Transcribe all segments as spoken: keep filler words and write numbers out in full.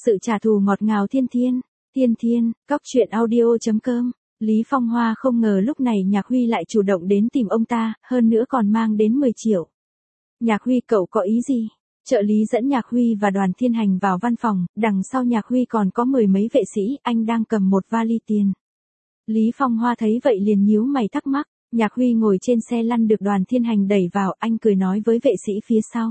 Sự trả thù ngọt ngào thiên thiên, thiên thiên, cóc truyện audio.com. Lý Phong Hoa không ngờ lúc này Nhạc Huy lại chủ động đến tìm ông ta, hơn nữa còn mang đến mười triệu. Nhạc Huy, cậu có ý gì? Trợ lý dẫn Nhạc Huy và Đoàn Thiên Hành vào văn phòng, đằng sau Nhạc Huy còn có mười mấy vệ sĩ, anh đang cầm một vali tiền. Lý Phong Hoa thấy vậy liền nhíu mày thắc mắc. Nhạc Huy ngồi trên xe lăn được Đoàn Thiên Hành đẩy vào, anh cười nói với vệ sĩ phía sau.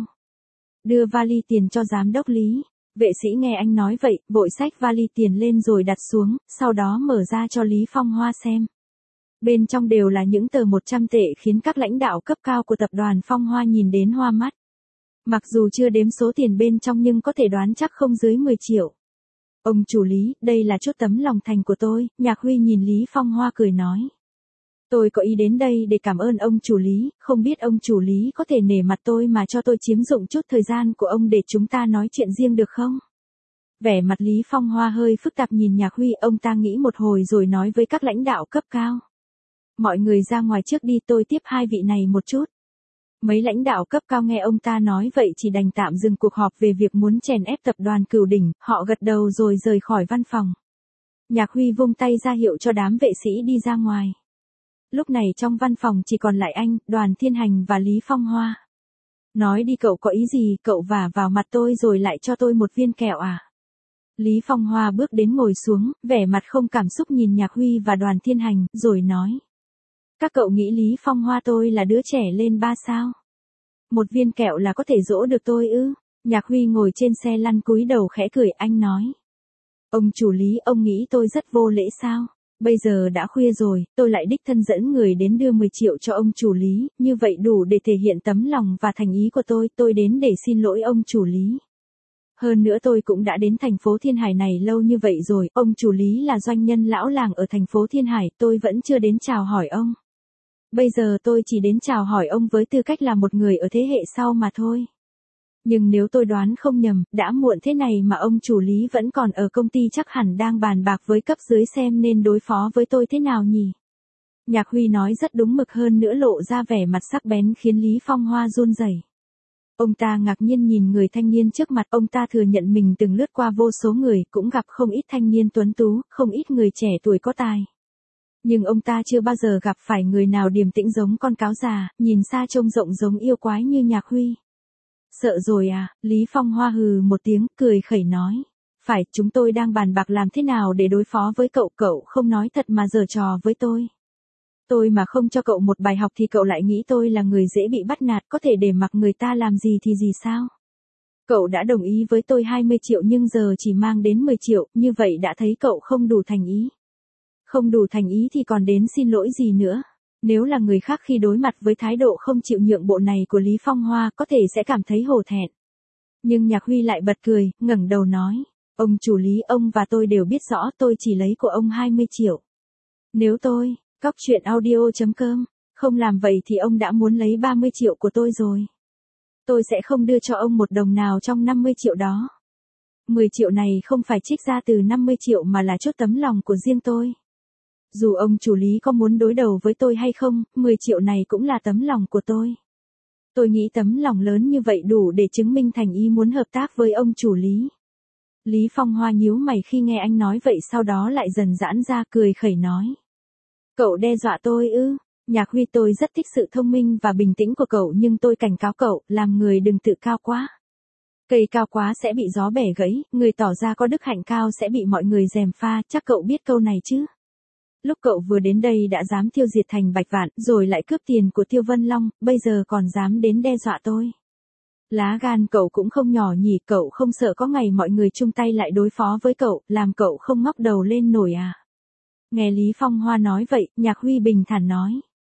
Đưa vali tiền cho giám đốc Lý. Vệ sĩ nghe anh nói vậy, vội xách vali tiền lên rồi đặt xuống, sau đó mở ra cho Lý Phong Hoa xem. Bên trong đều là những tờ một trăm tệ khiến các lãnh đạo cấp cao của tập đoàn Phong Hoa nhìn đến hoa mắt. Mặc dù chưa đếm số tiền bên trong nhưng có thể đoán chắc không dưới mười triệu. Ông chủ Lý, đây là chút tấm lòng thành của tôi, Nhạc Huy nhìn Lý Phong Hoa cười nói. Tôi có ý đến đây để cảm ơn ông chủ Lý, không biết ông chủ Lý có thể nể mặt tôi mà cho tôi chiếm dụng chút thời gian của ông để chúng ta nói chuyện riêng được không? Vẻ mặt Lý Phong Hoa hơi phức tạp nhìn Nhạc Huy, ông ta nghĩ một hồi rồi nói với các lãnh đạo cấp cao. Mọi người ra ngoài trước đi, tôi tiếp hai vị này một chút. Mấy lãnh đạo cấp cao nghe ông ta nói vậy chỉ đành tạm dừng cuộc họp về việc muốn chèn ép tập đoàn Cửu Đỉnh, họ gật đầu rồi rời khỏi văn phòng. Nhạc Huy vung tay ra hiệu cho đám vệ sĩ đi ra ngoài. Lúc này trong văn phòng chỉ còn lại anh, Đoàn Thiên Hành và Lý Phong Hoa. Nói đi, cậu có ý gì, cậu vả vào mặt tôi rồi lại cho tôi một viên kẹo à? Lý Phong Hoa bước đến ngồi xuống, vẻ mặt không cảm xúc nhìn Nhạc Huy và Đoàn Thiên Hành, rồi nói. Các cậu nghĩ Lý Phong Hoa tôi là đứa trẻ lên ba sao? Một viên kẹo là có thể dỗ được tôi ư? Nhạc Huy ngồi trên xe lăn cúi đầu khẽ cười, anh nói. Ông chủ Lý, ông nghĩ tôi rất vô lễ sao? Bây giờ đã khuya rồi, tôi lại đích thân dẫn người đến đưa mười triệu cho ông chủ Lý, như vậy đủ để thể hiện tấm lòng và thành ý của tôi, tôi đến để xin lỗi ông chủ Lý. Hơn nữa tôi cũng đã đến thành phố Thiên Hải này lâu như vậy rồi, ông chủ Lý là doanh nhân lão làng ở thành phố Thiên Hải, tôi vẫn chưa đến chào hỏi ông. Bây giờ tôi chỉ đến chào hỏi ông với tư cách là một người ở thế hệ sau mà thôi. Nhưng nếu tôi đoán không nhầm, đã muộn thế này mà ông chủ Lý vẫn còn ở công ty, chắc hẳn đang bàn bạc với cấp dưới xem nên đối phó với tôi thế nào nhỉ? Nhạc Huy nói rất đúng mực, hơn nữa lộ ra vẻ mặt sắc bén khiến Lý Phong Hoa run rẩy. Ông ta ngạc nhiên nhìn người thanh niên trước mặt, ông ta thừa nhận mình từng lướt qua vô số người, cũng gặp không ít thanh niên tuấn tú, không ít người trẻ tuổi có tài. Nhưng ông ta chưa bao giờ gặp phải người nào điềm tĩnh giống con cáo già, nhìn xa trông rộng giống yêu quái như Nhạc Huy. Sợ rồi à? Lý Phong Hoa hừ một tiếng, cười khẩy nói. Phải, chúng tôi đang bàn bạc làm thế nào để đối phó với cậu, cậu không nói thật mà giở trò với tôi. Tôi mà không cho cậu một bài học thì cậu lại nghĩ tôi là người dễ bị bắt nạt, có thể để mặc người ta làm gì thì gì sao? Cậu đã đồng ý với tôi hai mươi triệu nhưng giờ chỉ mang đến mười triệu, như vậy đã thấy cậu không đủ thành ý. Không đủ thành ý thì còn đến xin lỗi gì nữa? Nếu là người khác khi đối mặt với thái độ không chịu nhượng bộ này của Lý Phong Hoa có thể sẽ cảm thấy hổ thẹn. Nhưng Nhạc Huy lại bật cười, ngẩng đầu nói. Ông chủ Lý, ông và tôi đều biết rõ tôi chỉ lấy của ông hai mươi triệu. Nếu tôi, cóc truyện audio.com, không làm vậy thì ông đã muốn lấy ba mươi triệu của tôi rồi. Tôi sẽ không đưa cho ông một đồng nào trong năm mươi triệu đó. mười triệu này không phải trích ra từ năm mươi triệu mà là chút tấm lòng của riêng tôi. Dù ông chủ Lý có muốn đối đầu với tôi hay không, mười triệu này cũng là tấm lòng của tôi. Tôi nghĩ tấm lòng lớn như vậy đủ để chứng minh thành ý muốn hợp tác với ông chủ Lý. Lý Phong Hoa nhíu mày khi nghe anh nói vậy, sau đó lại dần giãn ra, cười khẩy nói. Cậu đe dọa tôi ư? Nhạc Huy, tôi rất thích sự thông minh và bình tĩnh của cậu nhưng tôi cảnh cáo cậu, làm người đừng tự cao quá. Cây cao quá sẽ bị gió bẻ gãy, người tỏ ra có đức hạnh cao sẽ bị mọi người gièm pha, chắc cậu biết câu này chứ? Lúc cậu vừa đến đây đã dám tiêu diệt Thành Bạch Vạn, rồi lại cướp tiền của Tiêu Vân Long, bây giờ còn dám đến đe dọa tôi. Lá gan cậu cũng không nhỏ nhỉ, cậu không sợ có ngày mọi người chung tay lại đối phó với cậu, làm cậu không ngóc đầu lên nổi à? Nghe Lý Phong Hoa nói vậy, Nhạc Huy bình thản nói.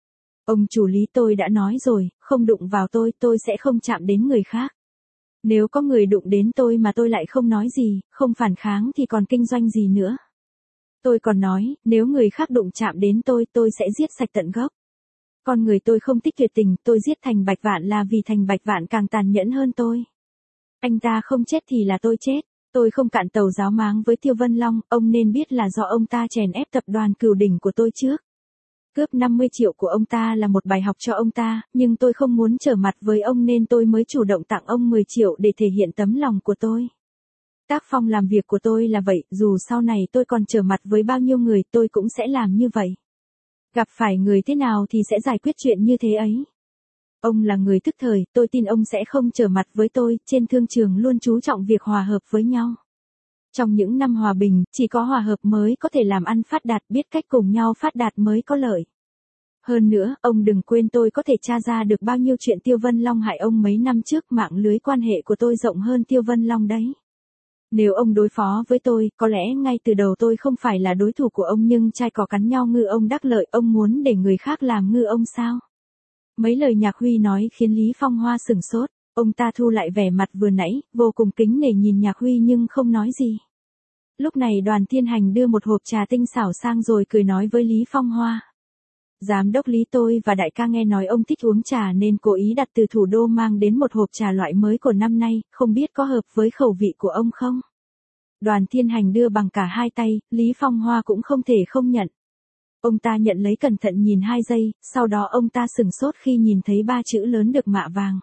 Ông chủ Lý, tôi đã nói rồi, không đụng vào tôi, tôi sẽ không chạm đến người khác. Nếu có người đụng đến tôi mà tôi lại không nói gì, không phản kháng thì còn kinh doanh gì nữa. Tôi còn nói, nếu người khác đụng chạm đến tôi, tôi sẽ giết sạch tận gốc. Con người tôi không thích tuyệt tình, tôi giết Thành Bạch Vạn là vì Thành Bạch Vạn càng tàn nhẫn hơn tôi. Anh ta không chết thì là tôi chết, tôi không cạn tàu giáo máng với Tiêu Vân Long, ông nên biết là do ông ta chèn ép tập đoàn Cửu Đỉnh của tôi trước. Cướp năm mươi triệu của ông ta là một bài học cho ông ta, nhưng tôi không muốn trở mặt với ông nên tôi mới chủ động tặng ông mười triệu để thể hiện tấm lòng của tôi. Tác phong làm việc của tôi là vậy, dù sau này tôi còn trở mặt với bao nhiêu người tôi cũng sẽ làm như vậy. Gặp phải người thế nào thì sẽ giải quyết chuyện như thế ấy. Ông là người tức thời, tôi tin ông sẽ không trở mặt với tôi, trên thương trường luôn chú trọng việc hòa hợp với nhau. Trong những năm hòa bình, chỉ có hòa hợp mới có thể làm ăn phát đạt, biết cách cùng nhau phát đạt mới có lợi. Hơn nữa, ông đừng quên tôi có thể tra ra được bao nhiêu chuyện Tiêu Vân Long hại ông mấy năm trước, mạng lưới quan hệ của tôi rộng hơn Tiêu Vân Long đấy. Nếu ông đối phó với tôi, có lẽ ngay từ đầu tôi không phải là đối thủ của ông, nhưng trai cỏ cắn nhau ngư ông đắc lợi, ông muốn để người khác làm ngư ông sao? Mấy lời Nhạc Huy nói khiến Lý Phong Hoa sửng sốt, ông ta thu lại vẻ mặt vừa nãy, vô cùng kính nể nhìn Nhạc Huy nhưng không nói gì. Lúc này Đoàn Thiên Hành đưa một hộp trà tinh xảo sang rồi cười nói với Lý Phong Hoa. Giám đốc Lý, tôi và đại ca nghe nói ông thích uống trà nên cố ý đặt từ thủ đô mang đến một hộp trà loại mới của năm nay, không biết có hợp với khẩu vị của ông không? Đoàn Thiên Hành đưa bằng cả hai tay, Lý Phong Hoa cũng không thể không nhận. Ông ta nhận lấy cẩn thận nhìn hai giây, sau đó ông ta sửng sốt khi nhìn thấy ba chữ lớn được mạ vàng.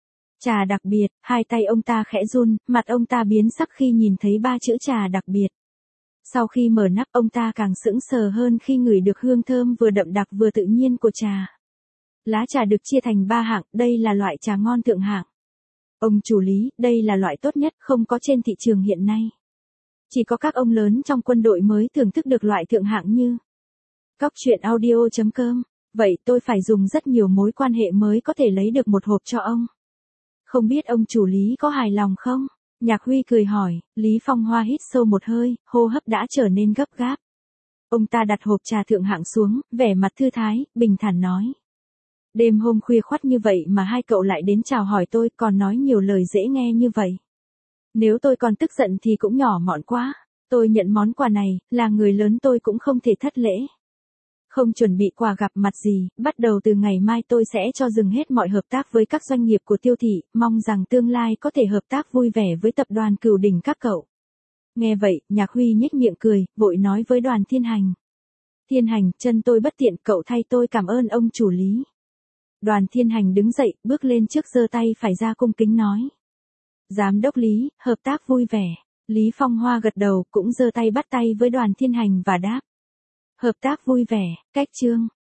Trà đặc biệt, hai tay ông ta khẽ run, mặt ông ta biến sắc khi nhìn thấy ba chữ trà đặc biệt. Sau khi mở nắp ông ta càng sững sờ hơn khi ngửi được hương thơm vừa đậm đặc vừa tự nhiên của trà. Lá trà được chia thành ba hạng, đây là loại trà ngon thượng hạng. Ông chủ Lý, đây là loại tốt nhất không có trên thị trường hiện nay. Chỉ có các ông lớn trong quân đội mới thưởng thức được loại thượng hạng như Cóc truyện audio chấm com. Vậy tôi phải dùng rất nhiều mối quan hệ mới có thể lấy được một hộp cho ông. Không biết ông chủ Lý có hài lòng không? Nhạc Huy cười hỏi, Lý Phong Hoa hít sâu một hơi, hô hấp đã trở nên gấp gáp. Ông ta đặt hộp trà thượng hạng xuống, vẻ mặt thư thái, bình thản nói. Đêm hôm khuya khoắt như vậy mà hai cậu lại đến chào hỏi tôi, còn nói nhiều lời dễ nghe như vậy. Nếu tôi còn tức giận thì cũng nhỏ mọn quá, tôi nhận món quà này, là người lớn tôi cũng không thể thất lễ. Không chuẩn bị quà gặp mặt gì, bắt đầu từ ngày mai tôi sẽ cho dừng hết mọi hợp tác với các doanh nghiệp của Tiêu thị, mong rằng tương lai có thể hợp tác vui vẻ với tập đoàn Cửu Đỉnh các cậu. Nghe vậy, Nhạc Huy nhếch miệng cười, vội nói với Đoàn Thiên Hành. Thiên Hành, chân tôi bất tiện, cậu thay tôi cảm ơn ông chủ Lý. Đoàn Thiên Hành đứng dậy, bước lên trước giơ tay phải ra cung kính nói. Giám đốc Lý, hợp tác vui vẻ. Lý Phong Hoa gật đầu, cũng giơ tay bắt tay với Đoàn Thiên Hành và đáp. Hợp tác vui vẻ, cách chương.